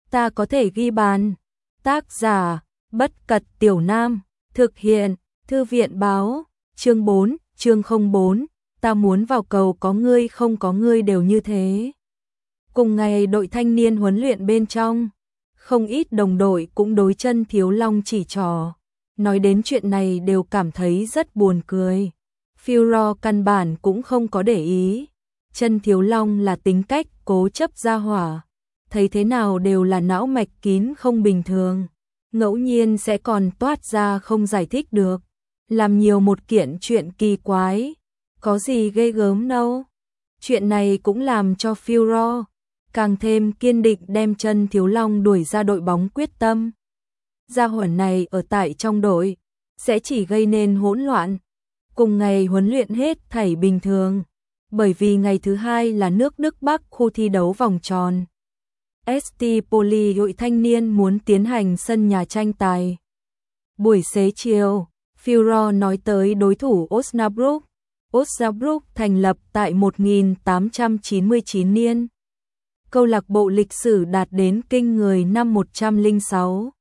ta có thể ghi bàn. Tác giả, Bất Cật Tiểu Nam, thực hiện, Thư viện báo, chương 4, chương 04, ta muốn vào cầu có ngươi không có ngươi đều như thế. Cùng ngày đội thanh niên huấn luyện bên trong, không ít đồng đội cũng đối Chân Thiếu Long chỉ trỏ, nói đến chuyện này đều cảm thấy rất buồn cười. Führer căn bản cũng không có để ý, Chân Thiếu Long là tính cách cố chấp gia hỏa, thấy thế nào đều là não mạch kín không bình thường, ngẫu nhiên sẽ còn toát ra không giải thích được, làm nhiều một kiện chuyện kỳ quái, có gì ghê gớm đâu. Chuyện này cũng làm cho Führer càng thêm kiên định đem Chân Thiếu Long đuổi ra đội bóng quyết tâm. Gia hỏa này ở tại trong đội sẽ chỉ gây nên hỗn loạn. Cùng ngày huấn luyện hết thảy bình thường, bởi vì ngày thứ hai là nước Đức Bắc khu thi đấu vòng tròn. St. Pauli hội thanh niên muốn tiến hành sân nhà tranh tài. Buổi xế chiều, Führer nói tới đối thủ Osnabrück. Osnabrück thành lập tại 1899 niên. Câu lạc bộ lịch sử đạt đến kinh người năm 106.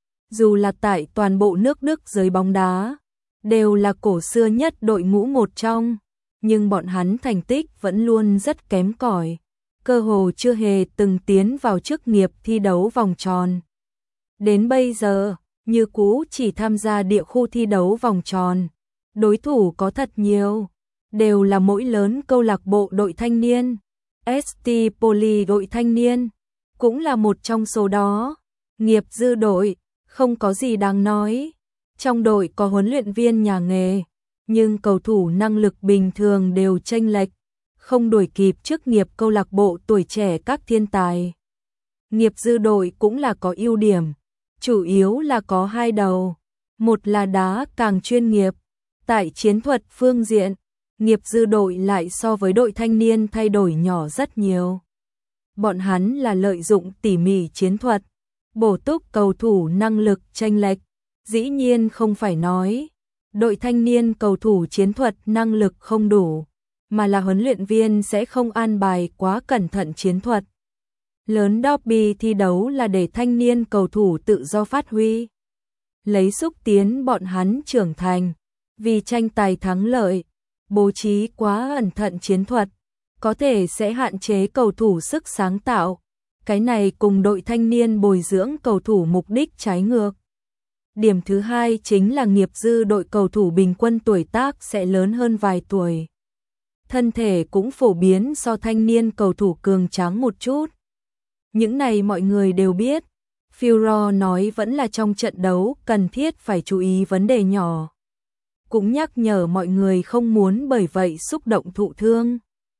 Dù là tại toàn bộ nước Đức giới bóng đá, đều là cổ xưa nhất đội ngũ một trong, nhưng bọn hắn thành tích vẫn luôn rất kém cỏi, cơ hồ chưa hề từng tiến vào chức nghiệp thi đấu vòng tròn. Đến bây giờ, như cũ chỉ tham gia địa khu thi đấu vòng tròn, đối thủ có thật nhiều, đều là mỗi lớn câu lạc bộ đội thanh niên. St. Pauli đội thanh niên cũng là một trong số đó. Nghiệp dư đội không có gì đáng nói, trong đội có huấn luyện viên nhà nghề, nhưng cầu thủ năng lực bình thường đều chênh lệch, không đuổi kịp chức nghiệp câu lạc bộ tuổi trẻ các thiên tài. Nghiệp dư đội cũng là có ưu điểm, chủ yếu là có hai đầu, một là đá càng chuyên nghiệp, tại chiến thuật phương diện, nghiệp dư đội lại so với đội thanh niên thay đổi nhỏ rất nhiều. Bọn hắn là lợi dụng tỉ mỉ chiến thuật, bổ túc cầu thủ năng lực chênh lệch, dĩ nhiên không phải nói đội thanh niên cầu thủ chiến thuật năng lực không đủ, mà là huấn luyện viên sẽ không an bài quá cẩn thận chiến thuật. Lớn derby thi đấu là để thanh niên cầu thủ tự do phát huy, lấy xúc tiến bọn hắn trưởng thành, vì tranh tài thắng lợi, bố trí quá cẩn thận chiến thuật, có thể sẽ hạn chế cầu thủ sức sáng tạo. Cái này cùng đội thanh niên bồi dưỡng cầu thủ mục đích trái ngược. Điểm thứ hai chính là nghiệp dư đội cầu thủ bình quân tuổi tác sẽ lớn hơn vài tuổi. Thân thể cũng phổ biến so thanh niên cầu thủ cường tráng một chút. Những này mọi người đều biết. Führer nói vẫn là trong trận đấu cần thiết phải chú ý vấn đề nhỏ. Cũng nhắc nhở mọi người không muốn bởi vậy xúc động thụ thương.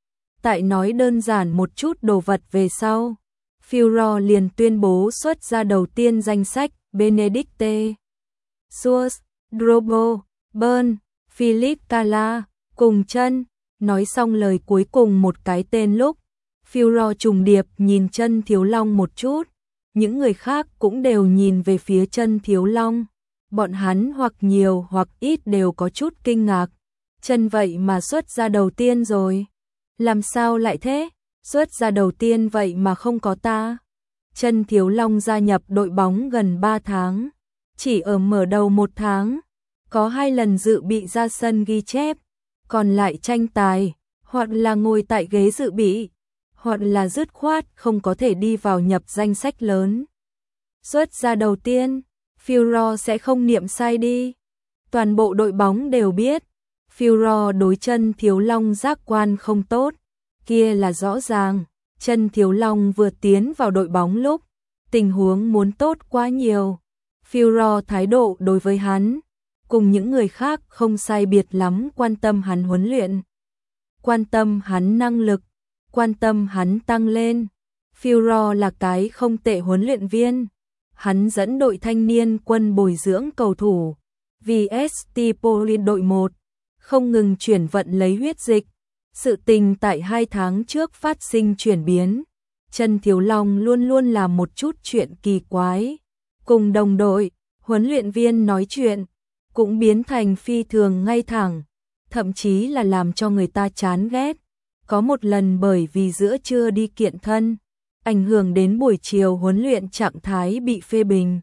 Tại nói đơn giản một chút đồ vật về sau, Führer liền tuyên bố xuất ra đầu tiên danh sách Benedikte, Schulz, Drobo, Bern, Philip Kala, cùng Chân. Nói xong lời cuối cùng một cái tên lúc, Führer trùng điệp nhìn Chân Thiếu Long một chút, những người khác cũng đều nhìn về phía Chân Thiếu Long. Bọn hắn hoặc nhiều hoặc ít đều có chút kinh ngạc. Chân vậy mà xuất ra đầu tiên rồi. Làm sao lại thế? Xuất ra đầu tiên vậy mà không có ta. Chân Thiếu Long gia nhập đội bóng gần 3 tháng. Chỉ ở mở đầu 1 tháng. Có 2 lần dự bị ra sân ghi chép. Còn lại tranh tài, hoặc là ngồi tại ghế dự bị, hoặc là dứt khoát không có thể đi vào nhập danh sách lớn. Xuất ra đầu tiên, Führer sẽ không niệm sai đi. Toàn bộ đội bóng đều biết, Führer đối Chân Thiếu Long giác quan không tốt, kia là rõ ràng. Chân Thiếu Long vừa tiến vào đội bóng lúc, tình huống muốn tốt quá nhiều. Führer thái độ đối với hắn, cùng những người khác không sai biệt lắm, quan tâm hắn huấn luyện, quan tâm hắn năng lực, quan tâm hắn tăng lên. Führer là cái không tệ huấn luyện viên. Hắn dẫn đội thanh niên quân bồi dưỡng cầu thủ, vì St. Pauli đội 1, không ngừng chuyển vận lấy huyết dịch. Sự tình tại 2 tháng trước phát sinh chuyển biến. Chân Thiếu Long luôn luôn làm một chút chuyện kỳ quái. Cùng đồng đội, huấn luyện viên nói chuyện, cũng biến thành phi thường ngay thẳng, thậm chí là làm cho người ta chán ghét. Có một lần bởi vì giữa trưa đi kiện thân, ảnh hưởng đến buổi chiều huấn luyện trạng thái bị phê bình.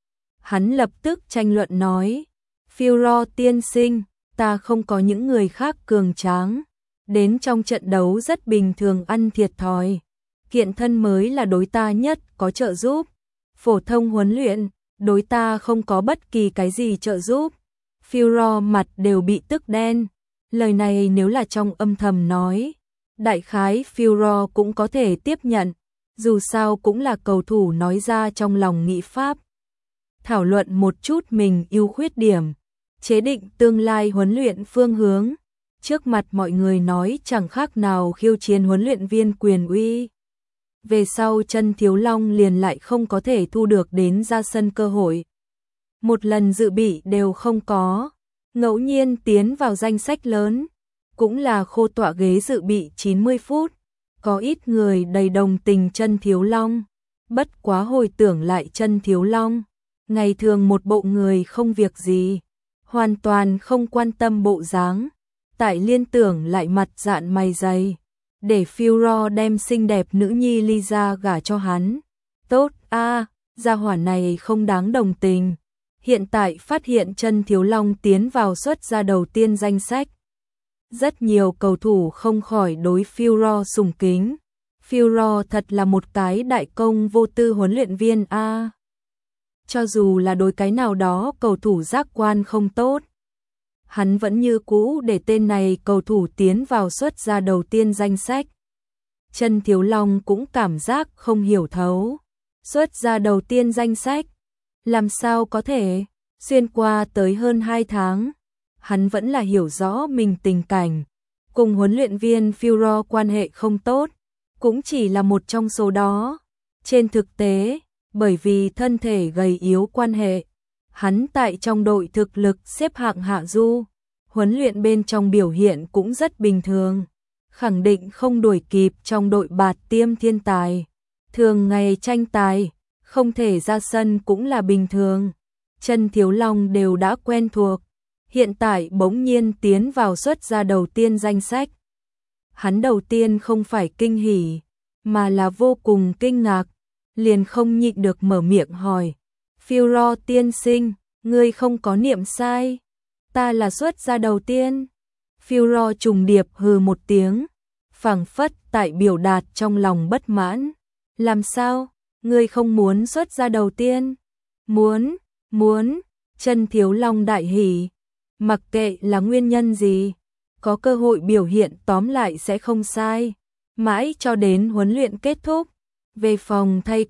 Hắn lập tức tranh luận nói, Führer tiên sinh, ta không có những người khác cường tráng, đến trong trận đấu rất bình thường ăn thiệt thòi. Kiện thân mới là đối ta nhất có trợ giúp. Phổ thông huấn luyện, đối ta không có bất kỳ cái gì trợ giúp. Führer mặt đều bị tức đen. Lời này nếu là trong âm thầm nói, đại khái Führer cũng có thể tiếp nhận, dù sao cũng là cầu thủ nói ra trong lòng nghĩ pháp. Thảo luận một chút mình ưu khuyết điểm, chế định tương lai huấn luyện phương hướng, trước mặt mọi người nói chẳng khác nào khiêu chiến huấn luyện viên quyền uy. Về sau Chân Thiếu Long liền lại không có thể thu được đến ra sân cơ hội. Một lần dự bị đều không có, ngẫu nhiên tiến vào danh sách lớn, cũng là khô tọa ghế dự bị 90 phút. Có ít người đầy đồng tình Chân Thiếu Long, bất quá hồi tưởng lại Chân Thiếu Long, ngày thường một bộ người không việc gì, hoàn toàn không quan tâm bộ dáng, tại liên tưởng lại mặt dạn mày dày, để Führer đem xinh đẹp nữ nhi Lisa gả cho hắn. Tốt a, gia hỏa này không đáng đồng tình. Hiện tại phát hiện Chân Thiếu Long tiến vào xuất ra đầu tiên danh sách. Rất nhiều cầu thủ không khỏi đối Führer sùng kính. Führer thật là một cái đại công vô tư huấn luyện viên a. Cho dù là đối cái nào đó cầu thủ giác quan không tốt, hắn vẫn như cũ để tên này cầu thủ tiến vào xuất ra đầu tiên danh sách. Chân Thiếu Long cũng cảm giác không hiểu thấu. Xuất ra đầu tiên danh sách, làm sao có thể, xuyên qua tới hơn 2 tháng, hắn vẫn là hiểu rõ mình tình cảnh, cùng huấn luyện viên Führer quan hệ không tốt, cũng chỉ là một trong số đó. Trên thực tế, bởi vì thân thể gầy yếu quan hệ, hắn tại trong đội thực lực xếp hạng hạ du, huấn luyện bên trong biểu hiện cũng rất bình thường, khẳng định không đuổi kịp trong đội bạt tiêm thiên tài. Thường ngày tranh tài, không thể ra sân cũng là bình thường. Chân Thiếu Long đều đã quen thuộc, hiện tại bỗng nhiên tiến vào xuất ra đầu tiên danh sách. Hắn đầu tiên không phải kinh hỉ, mà là vô cùng kinh ngạc, liền không nhịn được mở miệng hỏi. Führer tiên sinh, ngươi không có niệm sai, ta là xuất ra đầu tiên. Führer trùng điệp hừ một tiếng, phảng phất tại biểu đạt trong lòng bất mãn. Làm sao, ngươi không muốn xuất ra đầu tiên? Muốn, Chân Thiếu Long đại hỉ, mặc kệ là nguyên nhân gì, có cơ hội biểu hiện tóm lại sẽ không sai, mãi cho đến huấn luyện kết thúc. Về phòng thay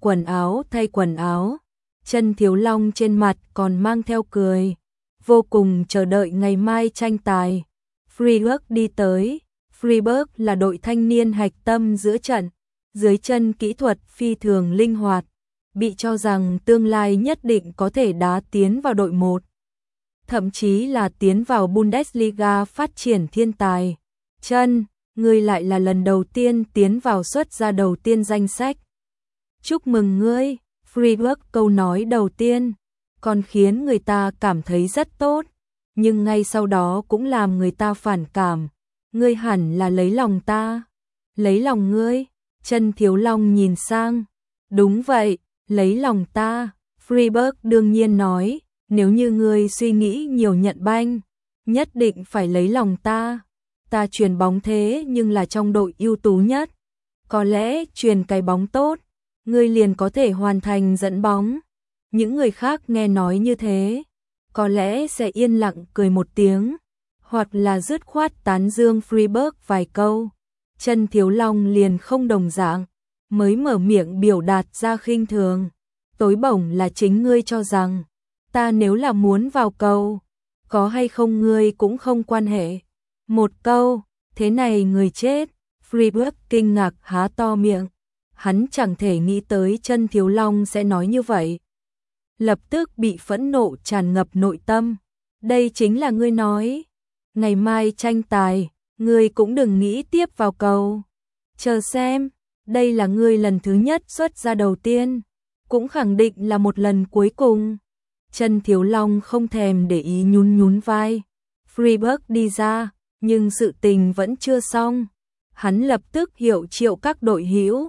quần áo, Chân Thiếu Long trên mặt còn mang theo cười, vô cùng chờ đợi ngày mai tranh tài. Freiburg đi tới, Freiburg là đội thanh niên hạch tâm giữa trận, dưới chân kỹ thuật phi thường linh hoạt, bị cho rằng tương lai nhất định có thể đá tiến vào đội 1, thậm chí là tiến vào Bundesliga phát triển thiên tài. Chân, ngươi lại là lần đầu tiên tiến vào xuất ra đầu tiên danh sách. Chúc mừng ngươi, Freiburg câu nói đầu tiên, còn khiến người ta cảm thấy rất tốt, nhưng ngay sau đó cũng làm người ta phản cảm. Ngươi hẳn là lấy lòng ta. Lấy lòng ngươi? Chân Thiếu Long nhìn sang. Đúng vậy, lấy lòng ta. Freiburg đương nhiên nói, nếu như ngươi suy nghĩ nhiều nhận banh, nhất định phải lấy lòng ta. Ta chuyền bóng thế nhưng là trong đội ưu tú nhất. Có lẽ chuyền cái bóng tốt, ngươi liền có thể hoàn thành dẫn bóng. Những người khác nghe nói như thế, có lẽ sẽ yên lặng cười một tiếng, hoặc là dứt khoát tán dương Freiburg vài câu. Chân Thiếu Long liền không đồng dạng, mới mở miệng biểu đạt ra khinh thường. Tối bổng là chính ngươi cho rằng, ta nếu là muốn vào cầu, có hay không ngươi cũng không quan hệ. Một câu, thế này người chết. Freiburg kinh ngạc há to miệng, hắn chẳng thể nghĩ tới Chân Thiếu Long sẽ nói như vậy. Lập tức bị phẫn nộ tràn ngập nội tâm. Đây chính là ngươi nói, ngày mai tranh tài, ngươi cũng đừng nghĩ tiếp vào cầu. Chờ xem, đây là ngươi lần thứ nhất xuất ra đầu tiên, cũng khẳng định là một lần cuối cùng. Chân Thiếu Long không thèm để ý nhún vai. Freiburg đi ra, nhưng sự tình vẫn chưa xong. Hắn lập tức hiệu triệu các đội hữu,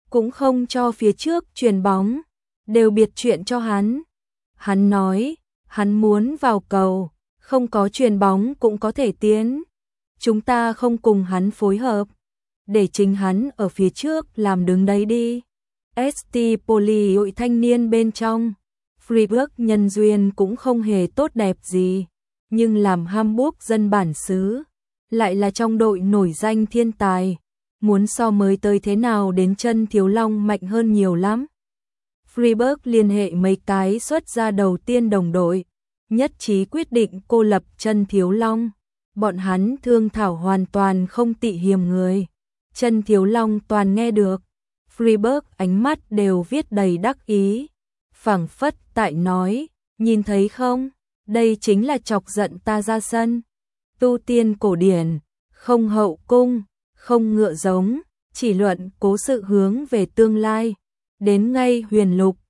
cũng không cho phía trước chuyền bóng, đều biệt chuyện cho hắn. Hắn nói, hắn muốn vào cầu, không có chuyền bóng cũng có thể tiến. Chúng ta không cùng hắn phối hợp, để chính hắn ở phía trước làm đứng đấy đi. ST Poli hội thanh niên bên trong, Freiburg nhân duyên cũng không hề tốt đẹp gì, nhưng làm Hamburg dân bản xứ, lại là trong đội nổi danh thiên tài, muốn so mới tới thế nào đến chân Thiếu Long mạnh hơn nhiều lắm. Freiburg liên hệ mấy cái xuất ra đầu tiên đồng đội, nhất trí quyết định cô lập chân Thiếu Long. Bọn hắn thương thảo hoàn toàn không tị hiềm người. Chân Thiếu Long toàn nghe được. Freiburg ánh mắt đều viết đầy đắc ý. Phảng phất tại nói, nhìn thấy không, đây chính là chọc giận ta ra sân. Tu tiên cổ điển, không hậu cung, không ngựa giống, chỉ luận cố sự hướng về tương lai. Đến ngay huyền lục,